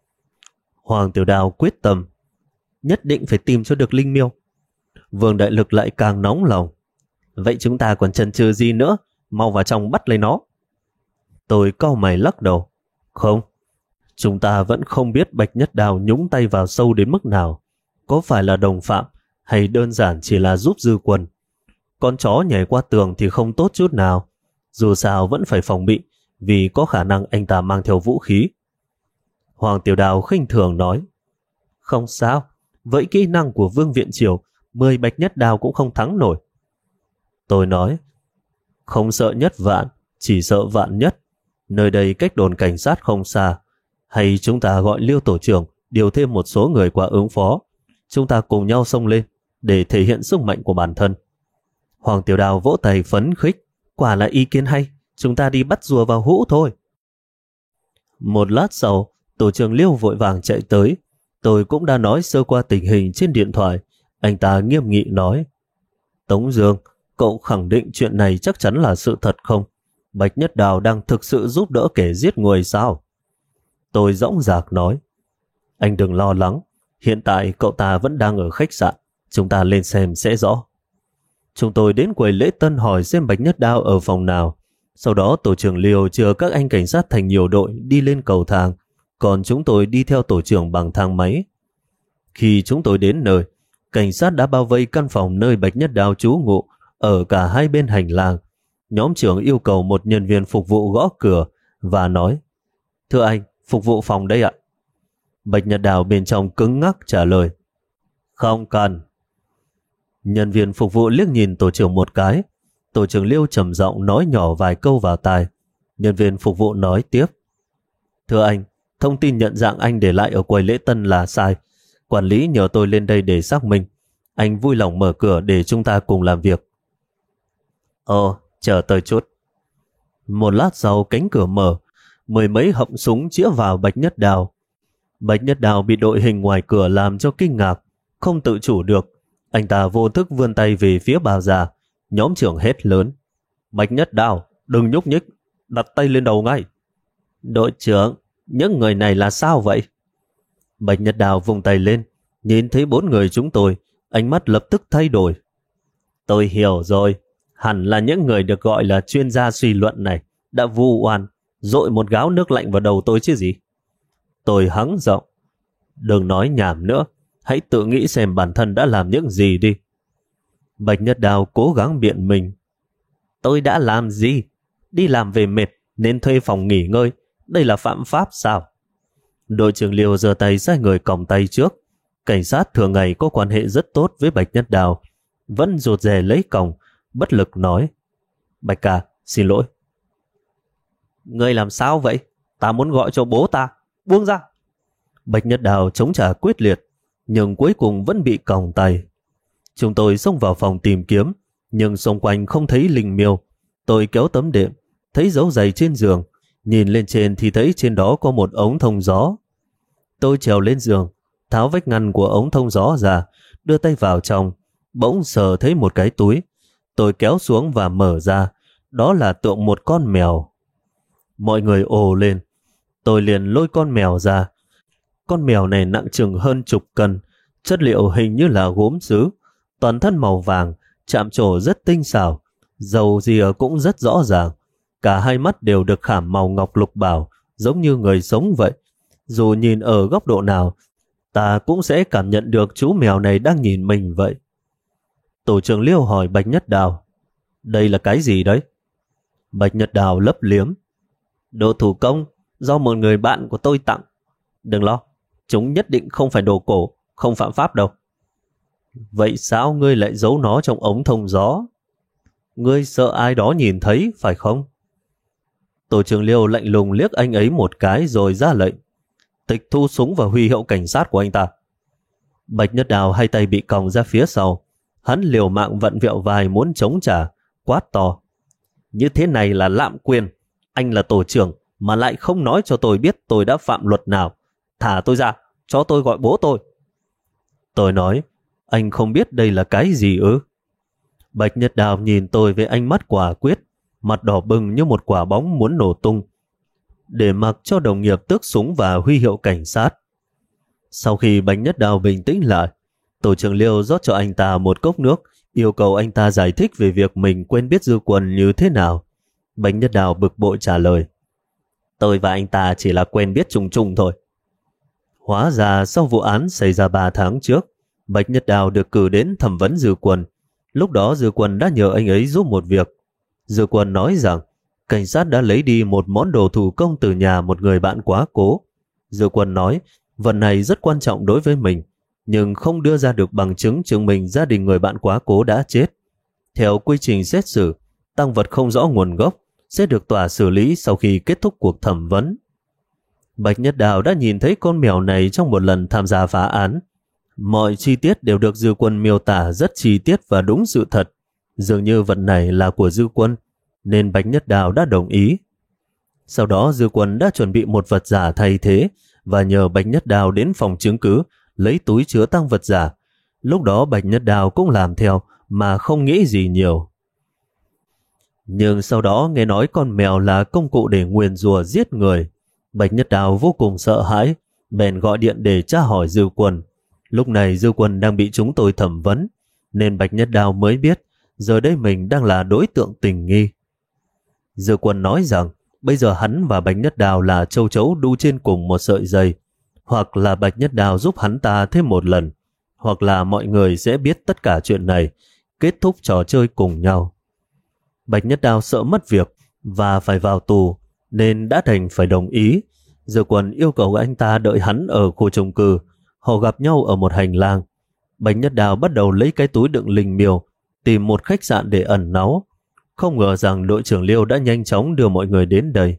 Hoàng Tiểu Đào quyết tâm, nhất định phải tìm cho được Linh Miêu. Vương Đại Lực lại càng nóng lòng. Vậy chúng ta còn chần chừ gì nữa, mau vào trong bắt lấy nó. Tôi cau mày lắc đầu. Không, chúng ta vẫn không biết Bạch Nhất Đào nhúng tay vào sâu đến mức nào. Có phải là đồng phạm hay đơn giản chỉ là giúp Dư Quân? Con chó nhảy qua tường thì không tốt chút nào. Dù sao vẫn phải phòng bị, vì có khả năng anh ta mang theo vũ khí. Hoàng Tiểu Đào khinh thường nói, không sao, với kỹ năng của Vương Viện Triều, 10 Bạch Nhất Đào cũng không thắng nổi. Tôi nói, không sợ nhất vạn, chỉ sợ vạn nhất. Nơi đây cách đồn cảnh sát không xa. Hay chúng ta gọi Liêu tổ trưởng điều thêm một số người qua ứng phó. Chúng ta cùng nhau xông lên để thể hiện sức mạnh của bản thân. Hoàng Tiểu Đào vỗ tay phấn khích. Quả là ý kiến hay, chúng ta đi bắt rùa vào hũ thôi. Một lát sau, tổ trưởng Liêu vội vàng chạy tới. Tôi cũng đã nói sơ qua tình hình trên điện thoại. Anh ta nghiêm nghị nói, Tống Dương, cậu khẳng định chuyện này chắc chắn là sự thật không? Bạch Nhất Đào đang thực sự giúp đỡ kẻ giết người sao? Tôi dõng dạc nói, anh đừng lo lắng, hiện tại cậu ta vẫn đang ở khách sạn, chúng ta lên xem sẽ rõ. Chúng tôi đến quầy lễ tân hỏi xem Bạch Nhất Đào ở phòng nào. Sau đó tổ trưởng Liêu chừa các anh cảnh sát thành nhiều đội đi lên cầu thang, còn chúng tôi đi theo tổ trưởng bằng thang máy. Khi chúng tôi đến nơi, cảnh sát đã bao vây căn phòng nơi Bạch Nhất Đào trú ngụ ở cả hai bên hành lang. Nhóm trưởng yêu cầu một nhân viên phục vụ gõ cửa và nói, thưa anh, phục vụ phòng đây ạ. Bạch Nhất Đào bên trong cứng ngắc trả lời, không cần. Nhân viên phục vụ liếc nhìn tổ trưởng một cái. Tổ trưởng Liêu trầm giọng nói nhỏ vài câu vào tai. Nhân viên phục vụ nói tiếp, thưa anh, thông tin nhận dạng anh để lại ở quầy lễ tân là sai. Quản lý nhờ tôi lên đây để xác minh. Anh vui lòng mở cửa để chúng ta cùng làm việc. Chờ tôi chút. Một lát sau cánh cửa mở, 10 mấy họng súng chĩa vào Bạch Nhất Đào. Bạch Nhất Đào bị đội hình ngoài cửa làm cho kinh ngạc, không tự chủ được. Anh ta vô thức vươn tay về phía bà già. Nhóm trưởng hét lớn, Bạch Nhất Đào, đừng nhúc nhích, đặt tay lên đầu ngay. Đội trưởng, những người này là sao vậy? Bạch Nhất Đào vùng tay lên, nhìn thấy 4 người chúng tôi, ánh mắt lập tức thay đổi. Tôi hiểu rồi, hẳn là những người được gọi là chuyên gia suy luận này đã vu oan, dội một gáo nước lạnh vào đầu tôi chứ gì. Tôi hắng giọng, đừng nói nhảm nữa, hãy tự nghĩ xem bản thân đã làm những gì đi. Bạch Nhất Đào cố gắng biện mình. Tôi đã làm gì? Đi làm về mệt nên thuê phòng nghỉ ngơi, đây là phạm pháp sao? Đội trưởng Liêu giơ tay sai người còng tay trước. Cảnh sát thường ngày có quan hệ rất tốt với Bạch Nhất Đào, vẫn rụt rè lấy còng, bất lực nói, Bạch ca, xin lỗi. Ngươi làm sao vậy? Ta muốn gọi cho bố ta, buông ra. Bạch Nhất Đào chống trả quyết liệt, nhưng cuối cùng vẫn bị còng tay. Chúng tôi xông vào phòng tìm kiếm, nhưng xung quanh không thấy linh miêu. Tôi kéo tấm đệm, thấy dấu giày trên giường, nhìn lên trên thì thấy trên đó có một ống thông gió. Tôi trèo lên giường, tháo vách ngăn của ống thông gió ra, đưa tay vào trong, bỗng sờ thấy một cái túi. Tôi kéo xuống và mở ra, đó là tượng một con mèo. Mọi người ồ lên, tôi liền lôi con mèo ra. Con mèo này nặng chừng hơn chục cân, chất liệu hình như là gốm sứ, toàn thân màu vàng, chạm trổ rất tinh xảo, râu ria cũng rất rõ ràng. Cả hai mắt đều được khảm màu ngọc lục bảo, giống như người sống vậy. Dù nhìn ở góc độ nào, ta cũng sẽ cảm nhận được chú mèo này đang nhìn mình vậy. Tổ trưởng Liêu hỏi Bạch Nhất Đào, đây là cái gì đấy? Bạch Nhất Đào lấp liếm, đồ thủ công do một người bạn của tôi tặng. Đừng lo, chúng nhất định không phải đồ cổ, không phạm pháp đâu. Vậy sao ngươi lại giấu nó trong ống thông gió? Ngươi sợ ai đó nhìn thấy, phải không? Tổ trưởng Liêu lạnh lùng liếc anh ấy một cái rồi ra lệnh, tịch thu súng và huy hiệu cảnh sát của anh ta. Bạch Nhất Đào hai tay bị còng ra phía sau, hắn liều mạng vặn vẹo vai muốn chống trả, quát to, như thế này là lạm quyền. Anh là tổ trưởng mà lại không nói cho tôi biết tôi đã phạm luật nào. Thả tôi ra, cho tôi gọi bố tôi. Tôi nói, anh không biết đây là cái gì ư? Bạch Nhất Đào nhìn tôi với ánh mắt quả quyết, mặt đỏ bừng như một quả bóng muốn nổ tung, để mặc cho đồng nghiệp tước súng và huy hiệu cảnh sát. Sau khi Bạch Nhất Đào bình tĩnh lại, tổ trưởng Liêu rót cho anh ta một cốc nước, yêu cầu anh ta giải thích về việc mình quen biết Dư Quân như thế nào. Bạch Nhất Đào bực bội trả lời, tôi và anh ta chỉ là quen biết chung chung thôi. Hóa ra sau vụ án xảy ra 3 tháng trước, Bạch Nhất Đào được cử đến thẩm vấn Dư Quân. Lúc đó Dư Quân đã nhờ anh ấy giúp một việc. Dư Quân nói rằng cảnh sát đã lấy đi một món đồ thủ công từ nhà một người bạn quá cố. Dư Quân nói vật này rất quan trọng đối với mình, nhưng không đưa ra được bằng chứng chứng minh gia đình người bạn quá cố đã chết. Theo quy trình xét xử, tang vật không rõ nguồn gốc sẽ được tòa xử lý sau khi kết thúc cuộc thẩm vấn. Bạch Nhất Đào đã nhìn thấy con mèo này trong một lần tham gia phá án. Mọi chi tiết đều được Dư Quân miêu tả rất chi tiết và đúng sự thật. Dường như vật này là của Dư Quân, nên Bạch Nhất Đào đã đồng ý. Sau đó Dư Quân đã chuẩn bị một vật giả thay thế và nhờ Bạch Nhất Đào đến phòng chứng cứ lấy túi chứa tang vật giả. Lúc đó Bạch Nhất Đào cũng làm theo mà không nghĩ gì nhiều. Nhưng sau đó nghe nói con mèo là công cụ để nguyền rủa giết người. Bạch Nhất Đào vô cùng sợ hãi, bèn gọi điện để tra hỏi Dư Quân. Lúc này Dư Quân đang bị chúng tôi thẩm vấn, nên Bạch Nhất Đào mới biết giờ đây mình đang là đối tượng tình nghi. Dư Quân nói rằng bây giờ hắn và Bạch Nhất Đào là châu chấu đu trên cùng một sợi dây, hoặc là Bạch Nhất Đào giúp hắn ta thêm một lần, hoặc là mọi người sẽ biết tất cả chuyện này, kết thúc trò chơi cùng nhau. Bạch Nhất Đào sợ mất việc và phải vào tù, nên đã đành phải đồng ý. Dư Quân yêu cầu anh ta đợi hắn ở khu chung cư. Họ gặp nhau ở một hành lang. Bạch Nhất Đào bắt đầu lấy cái túi đựng linh miêu, tìm một khách sạn để ẩn náu. Không ngờ rằng đội trưởng Liêu đã nhanh chóng đưa mọi người đến đây.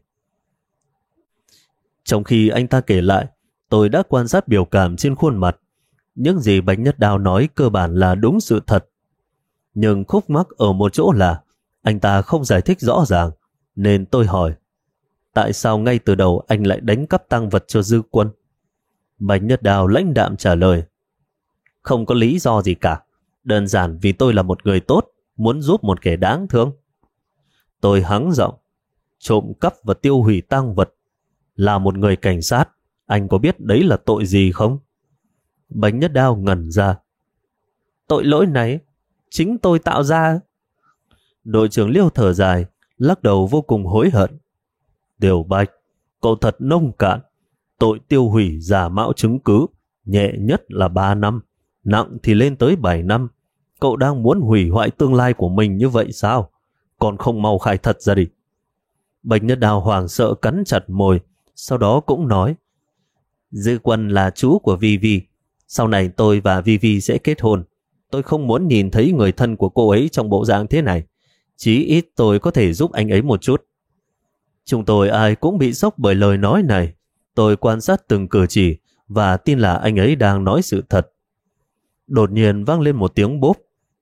Trong khi anh ta kể lại, tôi đã quan sát biểu cảm trên khuôn mặt. Những gì Bạch Nhất Đào nói cơ bản là đúng sự thật. Nhưng khúc mắc ở một chỗ là anh ta không giải thích rõ ràng, nên tôi hỏi, tại sao ngay từ đầu anh lại đánh cắp tang vật cho Dư Quân? Bạch Nhất Đào lãnh đạm trả lời, không có lý do gì cả, đơn giản vì tôi là một người tốt, muốn giúp một kẻ đáng thương. Tôi hắng giọng, trộm cắp và tiêu hủy tang vật. Là một người cảnh sát, anh có biết đấy là tội gì không? Bạch Nhất Đào ngẩn ra. Tội lỗi này chính tôi tạo ra. Đội trưởng Liêu thở dài, lắc đầu vô cùng hối hận. Điều Bạch, cậu thật nông cạn. Tội tiêu hủy giả mạo chứng cứ, nhẹ nhất là 3 năm, nặng thì lên tới 7 năm. Cậu đang muốn hủy hoại tương lai của mình như vậy sao? Còn không mau khai thật ra đi. Bạch Nhất Đào hoảng sợ cắn chặt môi, sau đó cũng nói, Dư Quân là chú của Vivi. Sau này tôi và Vivi sẽ kết hôn. Tôi không muốn nhìn thấy người thân của cô ấy trong bộ dạng thế này. Chí ít tôi có thể giúp anh ấy một chút. Chúng tôi ai cũng bị sốc bởi lời nói này. Tôi quan sát từng cử chỉ và tin là anh ấy đang nói sự thật. Đột nhiên vang lên một tiếng bốp.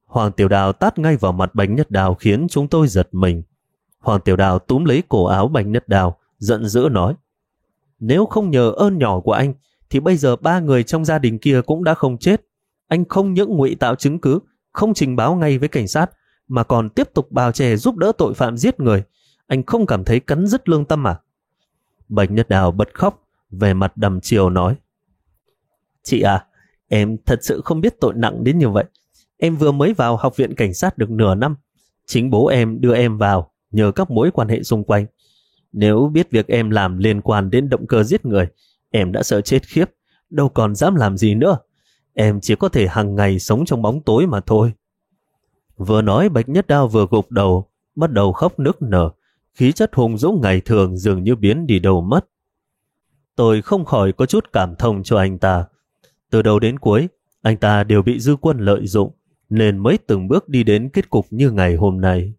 Hoàng Tiểu Đào tát ngay vào mặt Bạch Nhất Đào khiến chúng tôi giật mình. Hoàng Tiểu Đào túm lấy cổ áo Bạch Nhất Đào, giận dữ nói: nếu không nhờ ơn nhỏ của anh, thì bây giờ 3 người trong gia đình kia cũng đã không chết. Anh không những ngụy tạo chứng cứ, không trình báo ngay với cảnh sát, mà còn tiếp tục bào chè giúp đỡ tội phạm giết người. Anh không cảm thấy cắn rứt lương tâm à? Bạch Nhất Đào bật khóc, về mặt đầm chiều nói: chị à, em thật sự không biết tội nặng đến như vậy. Em vừa mới vào học viện cảnh sát được nửa năm. Chính bố em đưa em vào nhờ các mối quan hệ xung quanh. Nếu biết việc em làm liên quan đến động cơ giết người, em đã sợ chết khiếp, đâu còn dám làm gì nữa. Em chỉ có thể hàng ngày sống trong bóng tối mà thôi. Vừa nói Bạch Nhất Đao vừa gục đầu, bắt đầu khóc nức nở, khí chất hùng dũng ngày thường dường như biến đi đâu mất. Tôi không khỏi có chút cảm thông cho anh ta. Từ đầu đến cuối, anh ta đều bị Dư Quân lợi dụng, nên mới từng bước đi đến kết cục như ngày hôm nay.